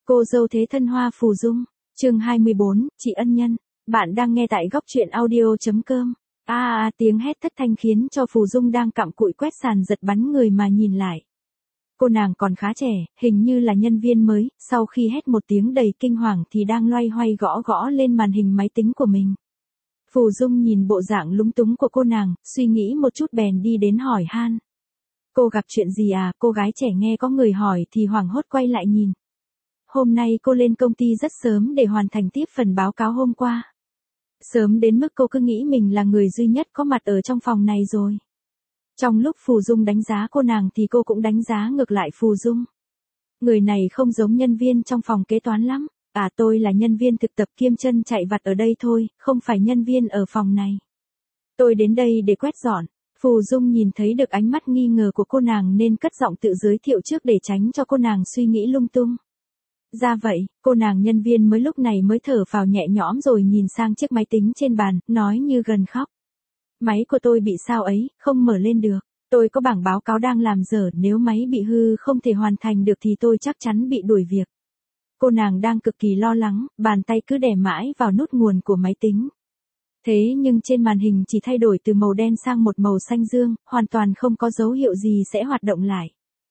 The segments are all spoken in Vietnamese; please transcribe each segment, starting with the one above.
Cô dâu thế thân Hoa Phù Dung, chương 24, chị ân nhân. Bạn đang nghe tại góc truyện audio.com. Tiếng hét thất thanh khiến cho Phù Dung đang cặm cụi quét sàn giật bắn người mà nhìn lại. Cô nàng còn khá trẻ, hình như là nhân viên mới, sau khi hét một tiếng đầy kinh hoàng thì đang loay hoay gõ gõ lên màn hình máy tính của mình. Phù Dung nhìn bộ dạng lúng túng của cô nàng, suy nghĩ một chút bèn đi đến hỏi han. Cô gặp chuyện gì à? Cô gái trẻ nghe có người hỏi thì hoảng hốt quay lại nhìn. Hôm nay cô lên công ty rất sớm để hoàn thành tiếp phần báo cáo hôm qua. Sớm đến mức cô cứ nghĩ mình là người duy nhất có mặt ở trong phòng này rồi. Trong lúc Phù Dung đánh giá cô nàng thì cô cũng đánh giá ngược lại Phù Dung. Người này không giống nhân viên trong phòng kế toán lắm. Tôi là nhân viên thực tập kiêm chân chạy vặt ở đây thôi, không phải nhân viên ở phòng này. Tôi đến đây để quét dọn. Phù Dung nhìn thấy được ánh mắt nghi ngờ của cô nàng nên cất giọng tự giới thiệu trước để tránh cho cô nàng suy nghĩ lung tung. Ra vậy, cô nàng nhân viên mới lúc này mới thở phào nhẹ nhõm rồi nhìn sang chiếc máy tính trên bàn, nói như gần khóc. Máy của tôi bị sao ấy, không mở lên được. Tôi có bảng báo cáo đang làm dở, nếu máy bị hư không thể hoàn thành được thì tôi chắc chắn bị đuổi việc. Cô nàng đang cực kỳ lo lắng, bàn tay cứ đè mãi vào nút nguồn của máy tính. Thế nhưng trên màn hình chỉ thay đổi từ màu đen sang một màu xanh dương, hoàn toàn không có dấu hiệu gì sẽ hoạt động lại.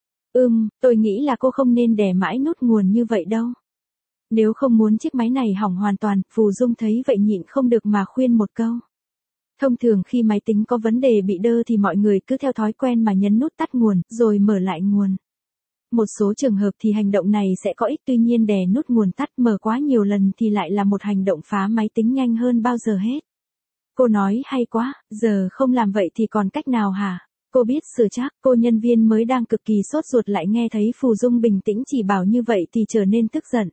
Tôi nghĩ là cô không nên đè mãi nút nguồn như vậy đâu. Nếu không muốn chiếc máy này hỏng hoàn toàn, Phù Dung thấy vậy nhịn không được mà khuyên một câu. Thông thường khi máy tính có vấn đề bị đơ thì mọi người cứ theo thói quen mà nhấn nút tắt nguồn, rồi mở lại nguồn. Một số trường hợp thì hành động này sẽ có ích, tuy nhiên đè nút nguồn tắt mở quá nhiều lần thì lại là một hành động phá máy tính nhanh hơn bao giờ hết. Cô nói hay quá, giờ không làm vậy thì còn cách nào hả? Cô biết sửa chắc, cô nhân viên mới đang cực kỳ sốt ruột lại nghe thấy Phù Dung bình tĩnh chỉ bảo như vậy thì trở nên tức giận.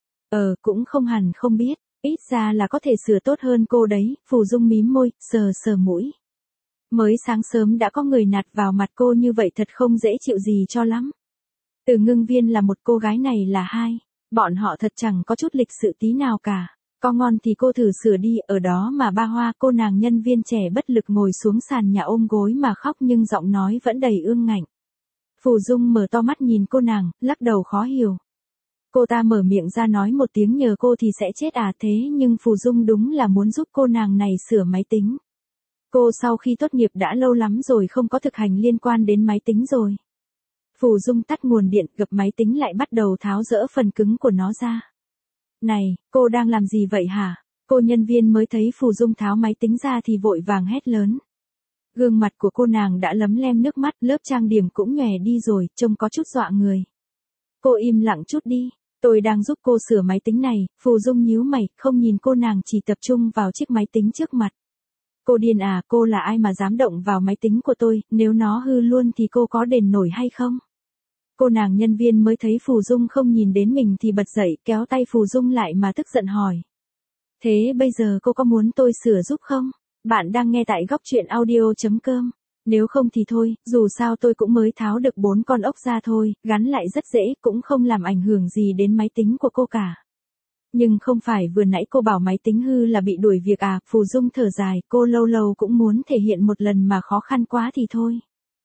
Cũng không hẳn không biết, ít ra là có thể sửa tốt hơn cô đấy, Phù Dung mím môi, sờ sờ mũi. Mới sáng sớm đã có người nạt vào mặt cô như vậy thật không dễ chịu gì cho lắm. Từ Ngưng Viên là một, cô gái này là hai, bọn họ thật chẳng có chút lịch sự tí nào cả. Có ngon thì cô thử sửa đi, ở đó mà ba Hoa, cô nàng nhân viên trẻ bất lực ngồi xuống sàn nhà ôm gối mà khóc nhưng giọng nói vẫn đầy ương ngạnh. Phù Dung mở to mắt nhìn cô nàng, lắc đầu khó hiểu. Cô ta mở miệng ra nói một tiếng nhờ cô thì sẽ chết thế nhưng Phù Dung đúng là muốn giúp cô nàng này sửa máy tính. Cô sau khi tốt nghiệp đã lâu lắm rồi không có thực hành liên quan đến máy tính rồi. Phù Dung tắt nguồn điện, gập máy tính lại bắt đầu tháo dỡ phần cứng của nó ra. Này, cô đang làm gì vậy hả? Cô nhân viên mới thấy Phù Dung tháo máy tính ra thì vội vàng hét lớn. Gương mặt của cô nàng đã lấm lem nước mắt, lớp trang điểm cũng nhòe đi rồi, trông có chút dọa người. Cô im lặng chút đi, tôi đang giúp cô sửa máy tính này. Phù Dung nhíu mày, không nhìn cô nàng chỉ tập trung vào chiếc máy tính trước mặt. Cô điên à, cô là ai mà dám động vào máy tính của tôi, nếu nó hư luôn thì cô có đền nổi hay không? Cô nàng nhân viên mới thấy Phù Dung không nhìn đến mình thì bật dậy, kéo tay Phù Dung lại mà tức giận hỏi. Thế bây giờ cô có muốn tôi sửa giúp không? Bạn đang nghe tại góc truyện audio.com. Nếu không thì thôi, dù sao tôi cũng mới tháo được 4 con ốc ra thôi, gắn lại rất dễ, cũng không làm ảnh hưởng gì đến máy tính của cô cả. Nhưng không phải vừa nãy cô bảo máy tính hư là bị đuổi việc à? Phù Dung thở dài, cô lâu lâu cũng muốn thể hiện một lần mà khó khăn quá thì thôi.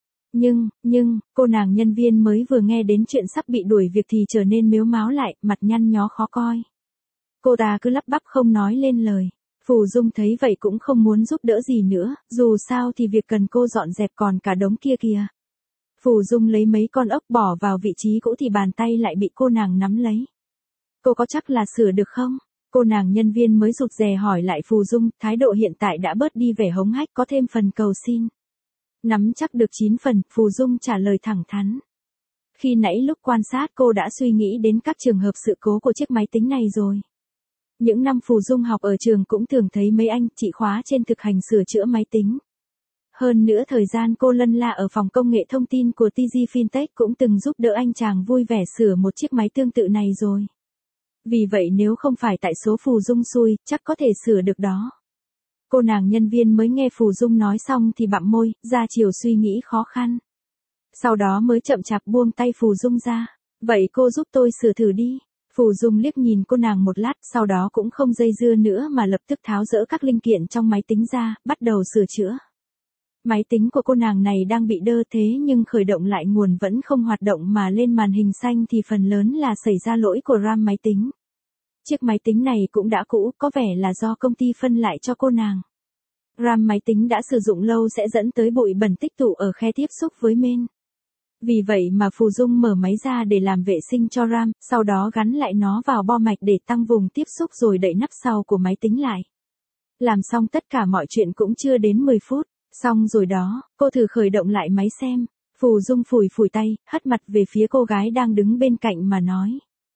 Nhưng, cô nàng nhân viên mới vừa nghe đến chuyện sắp bị đuổi việc thì trở nên mếu máo lại, mặt nhăn nhó khó coi. Cô ta cứ lắp bắp không nói lên lời. Phù Dung thấy vậy cũng không muốn giúp đỡ gì nữa, dù sao thì việc cần cô dọn dẹp còn cả đống kia kìa. Phù Dung lấy mấy con ốc bỏ vào vị trí cũ thì bàn tay lại bị cô nàng nắm lấy. Cô có chắc là sửa được không? Cô nàng nhân viên mới rụt rè hỏi lại Phù Dung, thái độ hiện tại đã bớt đi vẻ hống hách, có thêm phần cầu xin. Nắm chắc được 9 phần, Phù Dung trả lời thẳng thắn. Khi nãy lúc quan sát cô đã suy nghĩ đến các trường hợp sự cố của chiếc máy tính này rồi. Những năm Phù Dung học ở trường cũng thường thấy mấy anh chị khóa trên thực hành sửa chữa máy tính. Hơn nữa thời gian cô lân la ở phòng công nghệ thông tin của TG Fintech cũng từng giúp đỡ anh chàng vui vẻ sửa một chiếc máy tương tự này rồi. Vì vậy nếu không phải tại số Phù Dung xui, chắc có thể sửa được đó. Cô nàng nhân viên mới nghe Phù Dung nói xong thì bặm môi, ra chiều suy nghĩ khó khăn. Sau đó mới chậm chạp buông tay Phù Dung ra. Vậy cô giúp tôi sửa thử đi. Phù Dung liếc nhìn cô nàng một lát, sau đó cũng không dây dưa nữa mà lập tức tháo dỡ các linh kiện trong máy tính ra, bắt đầu sửa chữa. Máy tính của cô nàng này đang bị đơ thế nhưng khởi động lại nguồn vẫn không hoạt động mà lên màn hình xanh thì phần lớn là xảy ra lỗi của RAM máy tính. Chiếc máy tính này cũng đã cũ, có vẻ là do công ty phân lại cho cô nàng. RAM máy tính đã sử dụng lâu sẽ dẫn tới bụi bẩn tích tụ ở khe tiếp xúc với main. Vì vậy mà Phù Dung mở máy ra để làm vệ sinh cho RAM, sau đó gắn lại nó vào bo mạch để tăng vùng tiếp xúc rồi đậy nắp sau của máy tính lại. Làm xong tất cả mọi chuyện cũng chưa đến 10 phút. Xong rồi đó, cô thử khởi động lại máy xem. Phù Dung phủi phủi tay, hất mặt về phía cô gái đang đứng bên cạnh mà nói.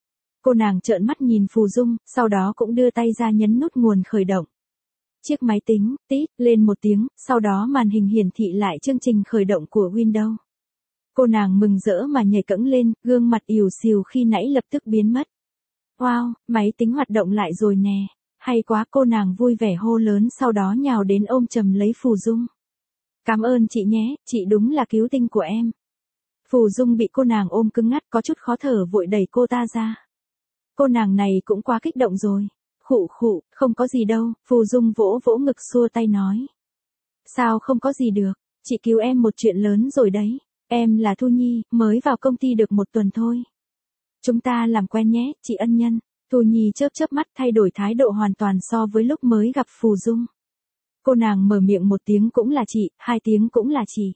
Cô nàng trợn mắt nhìn Phù Dung, sau đó cũng đưa tay ra nhấn nút nguồn khởi động. Chiếc máy tính, tít, lên một tiếng, sau đó màn hình hiển thị lại chương trình khởi động của Windows. Cô nàng mừng rỡ mà nhảy cẫng lên, gương mặt ỉu xìu khi nãy lập tức biến mất. Wow, máy tính hoạt động lại rồi nè. Hay quá, cô nàng vui vẻ hô lớn sau đó nhào đến ôm chầm lấy Phù Dung. Cảm ơn chị nhé, chị đúng là cứu tinh của em. Phù Dung bị cô nàng ôm cứng ngắt có chút khó thở vội đẩy cô ta ra. Cô nàng này cũng quá kích động rồi. Khụ khụ, không có gì đâu, Phù Dung vỗ vỗ ngực xua tay nói. Sao không có gì được, chị cứu em một chuyện lớn rồi đấy. Em là Thu Nhi, mới vào công ty được một tuần thôi. Chúng ta làm quen nhé, chị ân nhân. Thu Nhi chớp chớp mắt thay đổi thái độ hoàn toàn so với lúc mới gặp Phù Dung. Cô nàng mở miệng một tiếng cũng là chị, hai tiếng cũng là chị.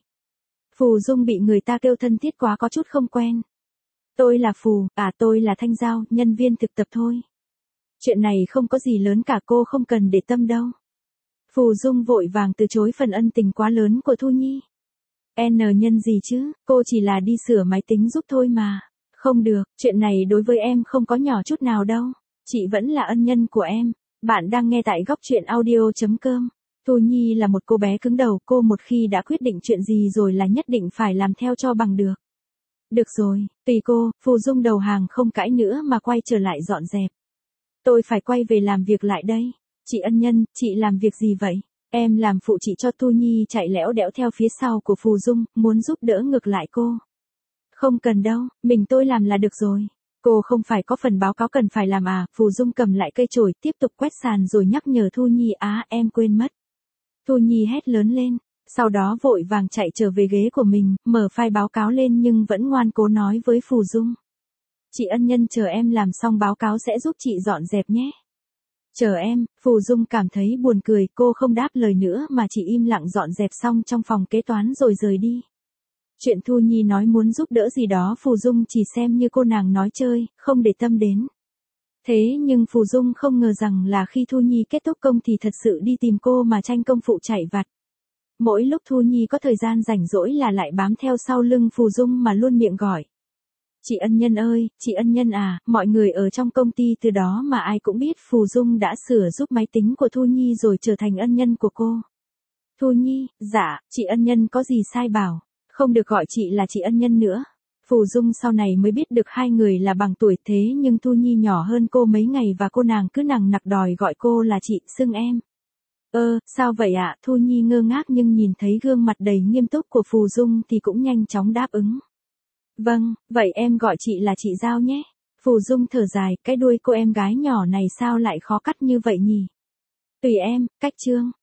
Phù Dung bị người ta kêu thân thiết quá có chút không quen. Tôi là Phù, tôi là Thanh Giao, nhân viên thực tập thôi. Chuyện này không có gì lớn cả, cô không cần để tâm đâu. Phù Dung vội vàng từ chối phần ân tình quá lớn của Thu Nhi. N nhân gì chứ, cô chỉ là đi sửa máy tính giúp thôi mà. Không được, chuyện này đối với em không có nhỏ chút nào đâu. Chị vẫn là ân nhân của em. Bạn đang nghe tại góc truyện audio.com. Thu Nhi là một cô bé cứng đầu, cô một khi đã quyết định chuyện gì rồi là nhất định phải làm theo cho bằng được. Được rồi, tùy cô, Phù Dung đầu hàng không cãi nữa mà quay trở lại dọn dẹp. Tôi phải quay về làm việc lại đây. Chị ân nhân, chị làm việc gì vậy? Em làm phụ chị cho. Thu Nhi chạy lẽo đẽo theo phía sau của Phù Dung, muốn giúp đỡ ngược lại cô. Không cần đâu, mình tôi làm là được rồi. Cô không phải có phần báo cáo cần phải làm à? Phù Dung cầm lại cây chổi tiếp tục quét sàn rồi nhắc nhở Thu Nhi. Em quên mất. Thu Nhi hét lớn lên, sau đó vội vàng chạy trở về ghế của mình, mở file báo cáo lên nhưng vẫn ngoan cố nói với Phù Dung. Chị ân nhân chờ em làm xong báo cáo sẽ giúp chị dọn dẹp nhé. Chờ em, Phù Dung cảm thấy buồn cười, cô không đáp lời nữa mà chỉ im lặng dọn dẹp xong trong phòng kế toán rồi rời đi. Chuyện Thu Nhi nói muốn giúp đỡ gì đó Phù Dung chỉ xem như cô nàng nói chơi, không để tâm đến. Thế nhưng Phù Dung không ngờ rằng là khi Thu Nhi kết thúc công thì thật sự đi tìm cô mà tranh công phụ chạy vặt. Mỗi lúc Thu Nhi có thời gian rảnh rỗi là lại bám theo sau lưng Phù Dung mà luôn miệng gọi. Chị ân nhân ơi, chị ân nhân à, mọi người ở trong công ty từ đó mà ai cũng biết Phù Dung đã sửa giúp máy tính của Thu Nhi rồi trở thành ân nhân của cô. Thu Nhi, dạ, chị ân nhân có gì sai bảo, không được gọi chị là chị ân nhân nữa. Phù Dung sau này mới biết được hai người là bằng tuổi thế nhưng Thu Nhi nhỏ hơn cô mấy ngày và cô nàng cứ nằng nặc đòi gọi cô là chị, xưng em. Sao vậy ạ? Thu Nhi ngơ ngác nhưng nhìn thấy gương mặt đầy nghiêm túc của Phù Dung thì cũng nhanh chóng đáp ứng. Vâng, vậy em gọi chị là chị Giao nhé. Phù Dung thở dài, cái đuôi cô em gái nhỏ này sao lại khó cắt như vậy nhỉ? Tùy em, cách chương.